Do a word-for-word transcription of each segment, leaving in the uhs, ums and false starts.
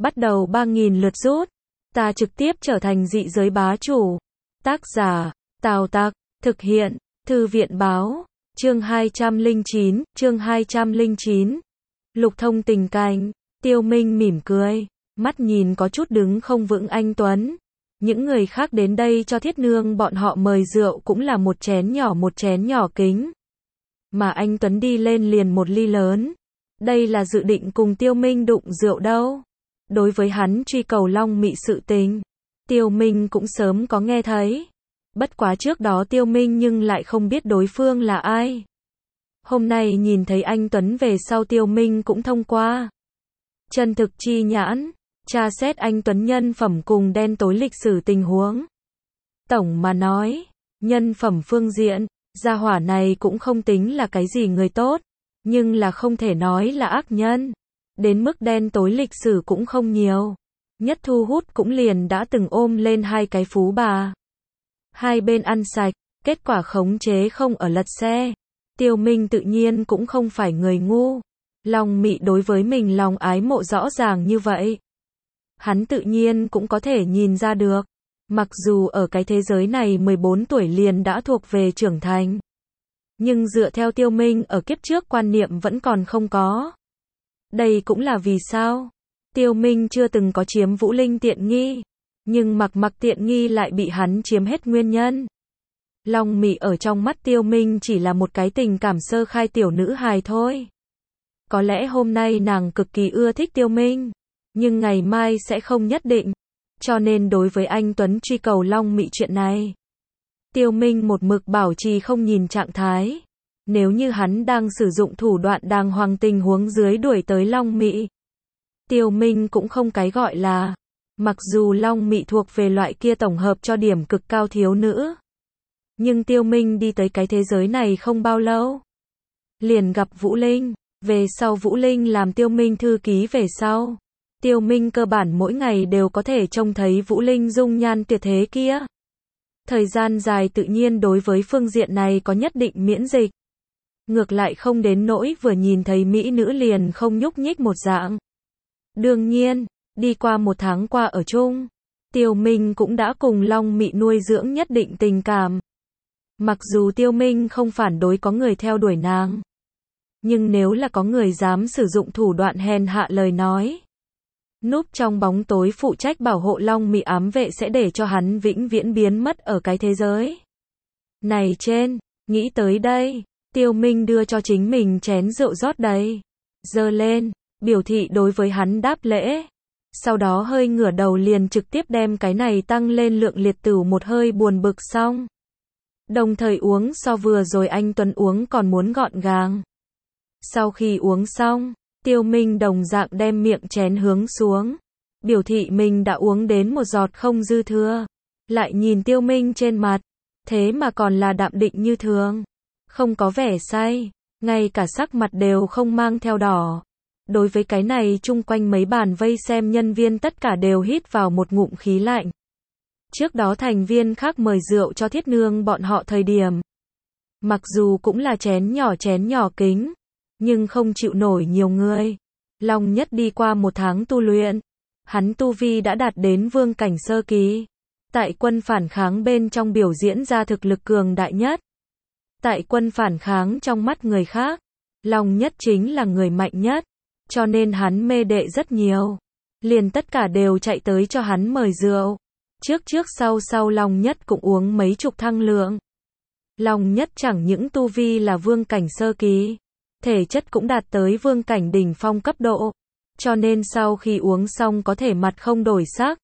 bắt đầu ba nghìn lượt rút. Ta trực tiếp trở thành dị giới bá chủ. Tác giả, Tào Tặc, thực hiện, Thư viện báo, chương hai trăm lẻ chín, chương hai trăm lẻ chín. Lục Thông tình cảnh, Tiêu Minh mỉm cười, mắt nhìn có chút đứng không vững anh Tuấn. Những người khác đến đây cho Thiết Nương bọn họ mời rượu cũng là một chén nhỏ một chén nhỏ kính. Mà anh Tuấn đi lên liền một ly lớn. Đây là dự định cùng Tiêu Minh đụng rượu đâu. Đối với hắn truy cầu Long Mị sự tình, Tiêu Minh cũng sớm có nghe thấy. Bất quá trước đó Tiêu Minh nhưng lại không biết đối phương là ai. Hôm nay nhìn thấy anh Tuấn về sau Tiêu Minh cũng thông qua chân thực chi nhãn, tra xét anh Tuấn nhân phẩm cùng đen tối lịch sử tình huống. Tổng mà nói, nhân phẩm phương diện, gia hỏa này cũng không tính là cái gì người tốt, nhưng là không thể nói là ác nhân. Đến mức đen tối lịch sử cũng không nhiều. Nhất thu hút cũng liền đã từng ôm lên hai cái phú bà. Hai bên ăn sạch, kết quả khống chế không ở lật xe. Tiêu Minh tự nhiên cũng không phải người ngu. Long Mị đối với mình lòng ái mộ rõ ràng như vậy. Hắn tự nhiên cũng có thể nhìn ra được. Mặc dù ở cái thế giới này mười bốn tuổi liền đã thuộc về trưởng thành. Nhưng dựa theo Tiêu Minh ở kiếp trước quan niệm vẫn còn không có. Đây cũng là vì sao Tiêu Minh chưa từng có chiếm Vũ Linh tiện nghi, nhưng mặc mặc tiện nghi lại bị hắn chiếm hết nguyên nhân. Long Mị ở trong mắt Tiêu Minh chỉ là một cái tình cảm sơ khai tiểu nữ hài thôi. Có lẽ hôm nay nàng cực kỳ ưa thích Tiêu Minh, nhưng ngày mai sẽ không nhất định. Cho nên đối với anh Tuấn truy cầu Long Mị chuyện này, Tiêu Minh một mực bảo trì không nhìn trạng thái. Nếu như hắn đang sử dụng thủ đoạn đàng hoàng tình huống dưới đuổi tới Long Mị, Tiêu Minh cũng không cái gọi là. Mặc dù Long Mị thuộc về loại kia tổng hợp cho điểm cực cao thiếu nữ, nhưng Tiêu Minh đi tới cái thế giới này không bao lâu, liền gặp Vũ Linh. Về sau Vũ Linh làm Tiêu Minh thư ký về sau, Tiêu Minh cơ bản mỗi ngày đều có thể trông thấy Vũ Linh dung nhan tuyệt thế kia. Thời gian dài tự nhiên đối với phương diện này có nhất định miễn dịch. Ngược lại không đến nỗi vừa nhìn thấy mỹ nữ liền không nhúc nhích một dạng. Đương nhiên, đi qua một tháng qua ở chung, Tiêu Minh cũng đã cùng Long Mị nuôi dưỡng nhất định tình cảm. Mặc dù Tiêu Minh không phản đối có người theo đuổi nàng, nhưng nếu là có người dám sử dụng thủ đoạn hèn hạ lời nói, núp trong bóng tối phụ trách bảo hộ Long Mị ám vệ sẽ để cho hắn vĩnh viễn biến mất ở cái thế giới này trên. Nghĩ tới đây, Tiêu Minh đưa cho chính mình chén rượu rót đầy, giơ lên, biểu thị đối với hắn đáp lễ. Sau đó hơi ngửa đầu liền trực tiếp đem cái này tăng lên lượng liệt tửu một hơi buồn bực xong. Đồng thời uống so vừa rồi anh Tuấn uống còn muốn gọn gàng. Sau khi uống xong, Tiêu Minh đồng dạng đem miệng chén hướng xuống, biểu thị mình đã uống đến một giọt không dư thừa. Lại nhìn Tiêu Minh trên mặt, thế mà còn là đạm định như thường, không có vẻ say, ngay cả sắc mặt đều không mang theo đỏ. Đối với cái này chung quanh mấy bàn vây xem nhân viên tất cả đều hít vào một ngụm khí lạnh. Trước đó thành viên khác mời rượu cho Thiết Nương bọn họ thời điểm, mặc dù cũng là chén nhỏ chén nhỏ kính, nhưng không chịu nổi nhiều người. Long Nhất đi qua một tháng tu luyện, hắn tu vi đã đạt đến vương cảnh sơ kỳ. Tại quân phản kháng bên trong biểu diễn ra thực lực cường đại nhất. Tại quân phản kháng trong mắt người khác, Long Nhất chính là người mạnh nhất, cho nên hắn mê đệ rất nhiều. Liền tất cả đều chạy tới cho hắn mời rượu. Trước trước sau sau Long Nhất cũng uống mấy chục thăng lượng. Long Nhất chẳng những tu vi là vương cảnh sơ kỳ, thể chất cũng đạt tới vương cảnh đỉnh phong cấp độ, cho nên sau khi uống xong có thể mặt không đổi sắc.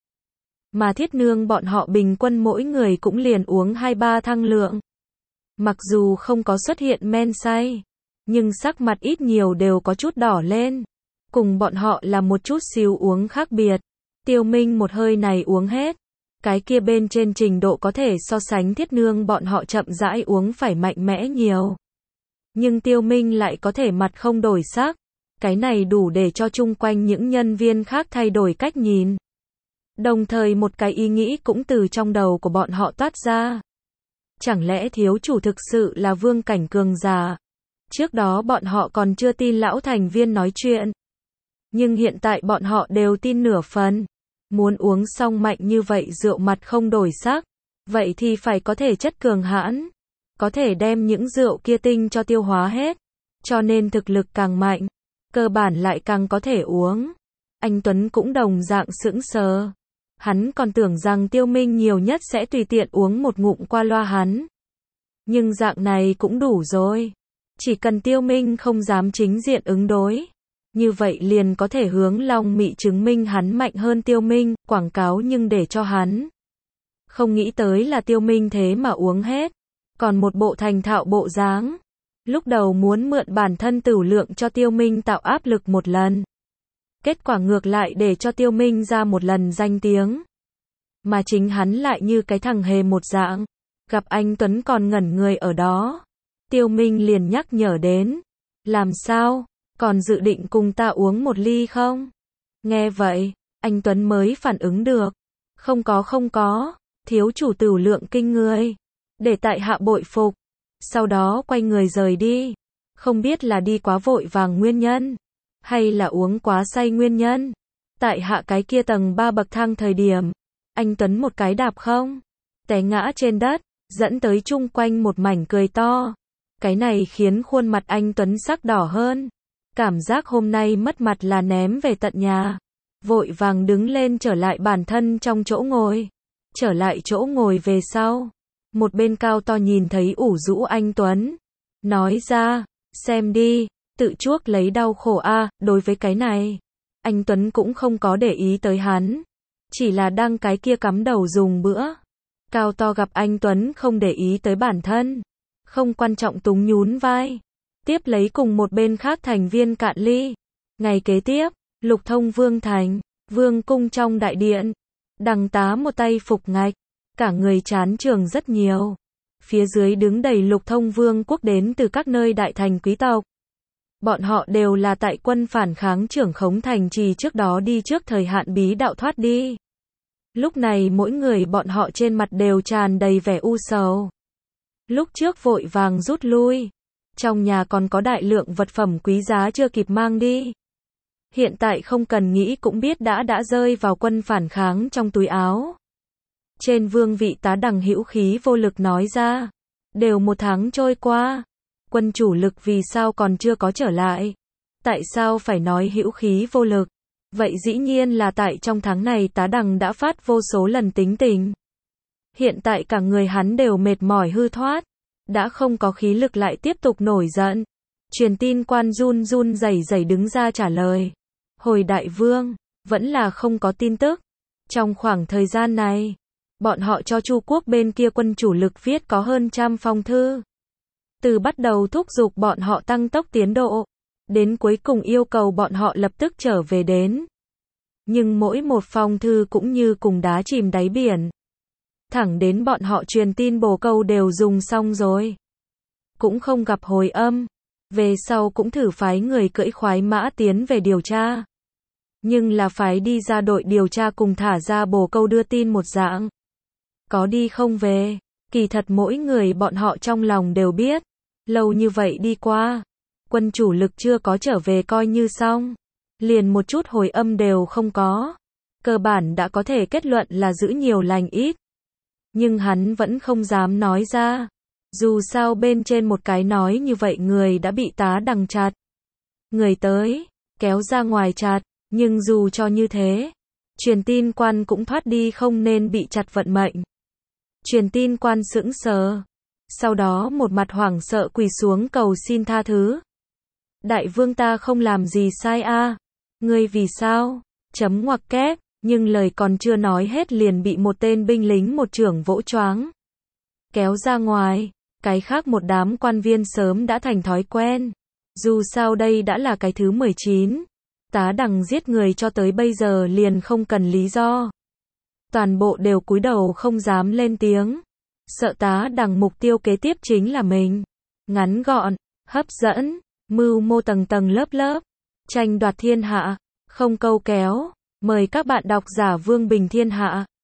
Mà Thiết Nương bọn họ bình quân mỗi người cũng liền uống hai ba thăng lượng. Mặc dù không có xuất hiện men say, nhưng sắc mặt ít nhiều đều có chút đỏ lên. Cùng bọn họ là một chút xíu uống khác biệt. Tiêu Minh một hơi này uống hết. Cái kia bên trên trình độ có thể so sánh Thiết Nương bọn họ chậm rãi uống phải mạnh mẽ nhiều. Nhưng Tiêu Minh lại có thể mặt không đổi sắc. Cái này đủ để cho chung quanh những nhân viên khác thay đổi cách nhìn. Đồng thời một cái ý nghĩ cũng từ trong đầu của bọn họ toát ra. Chẳng lẽ thiếu chủ thực sự là vương cảnh cường giả? Trước đó bọn họ còn chưa tin lão thành viên nói chuyện. Nhưng hiện tại bọn họ đều tin nửa phần. Muốn uống xong mạnh như vậy rượu mặt không đổi sắc, vậy thì phải có thể chất cường hãn, có thể đem những rượu kia tinh cho tiêu hóa hết. Cho nên thực lực càng mạnh, cơ bản lại càng có thể uống. Anh Tuấn cũng đồng dạng sững sờ. Hắn còn tưởng rằng Tiêu Minh nhiều nhất sẽ tùy tiện uống một ngụm qua loa hắn. Nhưng dạng này cũng đủ rồi. Chỉ cần Tiêu Minh không dám chính diện ứng đối, như vậy liền có thể hướng Long Mị chứng minh hắn mạnh hơn Tiêu Minh, quảng cáo nhưng để cho hắn. Không nghĩ tới là Tiêu Minh thế mà uống hết, còn một bộ thành thạo bộ dáng. Lúc đầu muốn mượn bản thân tửu lượng cho Tiêu Minh tạo áp lực một lần. Kết quả ngược lại để cho Tiêu Minh ra một lần danh tiếng. Mà chính hắn lại như cái thằng hề một dạng. Gặp anh Tuấn còn ngẩn người ở đó. Tiêu Minh liền nhắc nhở đến. Làm sao? Còn dự định cùng ta uống một ly không? Nghe vậy, anh Tuấn mới phản ứng được. Không có không có, thiếu chủ tửu lượng kinh người. Để tại hạ bội phục. Sau đó quay người rời đi. Không biết là đi quá vội vàng nguyên nhân, hay là uống quá say nguyên nhân. Tại hạ cái kia tầng ba bậc thang thời điểm, anh Tuấn một cái đạp không, té ngã trên đất, dẫn tới chung quanh một mảnh cười to. Cái này khiến khuôn mặt anh Tuấn sắc đỏ hơn. Cảm giác hôm nay mất mặt là ném về tận nhà. Vội vàng đứng lên trở lại bản thân trong chỗ ngồi. Trở lại chỗ ngồi về sau. Một bên cao to nhìn thấy ủ rũ anh Tuấn. Nói ra, xem đi, tự chuốc lấy đau khổ a. Đối với cái này, anh Tuấn cũng không có để ý tới hắn. Chỉ là đang cái kia cắm đầu dùng bữa. Cao to gặp anh Tuấn không để ý tới bản thân. Không quan trọng túng nhún vai. Tiếp lấy cùng một bên khác thành viên cạn ly. Ngày kế tiếp, Lục Thông Vương thành, Vương cung trong đại điện. Đằng tá một tay phục ngạch. Cả người chán trường rất nhiều. Phía dưới đứng đầy Lục Thông Vương quốc đến từ các nơi đại thành quý tộc. Bọn họ đều là tại quân phản kháng trưởng khống thành trì trước đó đi trước thời hạn bí đạo thoát đi. Lúc này mỗi người bọn họ trên mặt đều tràn đầy vẻ u sầu. Lúc trước vội vàng rút lui. Trong nhà còn có đại lượng vật phẩm quý giá chưa kịp mang đi. Hiện tại không cần nghĩ cũng biết đã đã rơi vào quân phản kháng trong túi áo. Trên vương vị tá đằng hữu khí vô lực nói ra. Đều một tháng trôi qua. Quân chủ lực vì sao còn chưa có trở lại? Tại sao phải nói hữu khí vô lực? Vậy dĩ nhiên là tại trong tháng này tá đằng đã phát vô số lần tính tình. Hiện tại cả người hắn đều mệt mỏi hư thoát. Đã không có khí lực lại tiếp tục nổi giận. Truyền tin quan run run rẩy rẩy đứng ra trả lời. Hồi đại vương, vẫn là không có tin tức. Trong khoảng thời gian này, bọn họ cho Chu quốc bên kia quân chủ lực viết có hơn trăm phong thư. Từ bắt đầu thúc giục bọn họ tăng tốc tiến độ, đến cuối cùng yêu cầu bọn họ lập tức trở về đến. Nhưng mỗi một phong thư cũng như cùng đá chìm đáy biển. Thẳng đến bọn họ truyền tin bồ câu đều dùng xong rồi. Cũng không gặp hồi âm. Về sau cũng thử phái người cưỡi khoái mã tiến về điều tra. Nhưng là phái đi ra đội điều tra cùng thả ra bồ câu đưa tin một dạng. Có đi không về. Kỳ thật mỗi người bọn họ trong lòng đều biết. Lâu như vậy đi qua. Quân chủ lực chưa có trở về coi như xong. Liền một chút hồi âm đều không có. Cơ bản đã có thể kết luận là giữ nhiều lành ít. Nhưng hắn vẫn không dám nói ra. Dù sao bên trên một cái nói như vậy người đã bị tá đằng chặt. Người tới, kéo ra ngoài chặt. Nhưng dù cho như thế, truyền tin quan cũng thoát đi không nên bị chặt vận mệnh. Truyền tin quan sững sờ. Sau đó một mặt hoảng sợ quỳ xuống cầu xin tha thứ. Đại vương ta không làm gì sai a. Ngươi vì sao? Chấm ngoặc kép. Nhưng lời còn chưa nói hết liền bị một tên binh lính một chưởng vỗ choáng. Kéo ra ngoài. Cái khác một đám quan viên sớm đã thành thói quen. Dù sao đây đã là cái thứ mười chín. Tá đằng giết người cho tới bây giờ liền không cần lý do. Toàn bộ đều cúi đầu không dám lên tiếng. Sợ tá đằng mục tiêu kế tiếp chính là mình. Ngắn gọn, hấp dẫn, mưu mô tầng tầng lớp lớp. Tranh đoạt thiên hạ, không câu kéo. Mời các bạn đọc giả Vương Bình Thiên Hạ.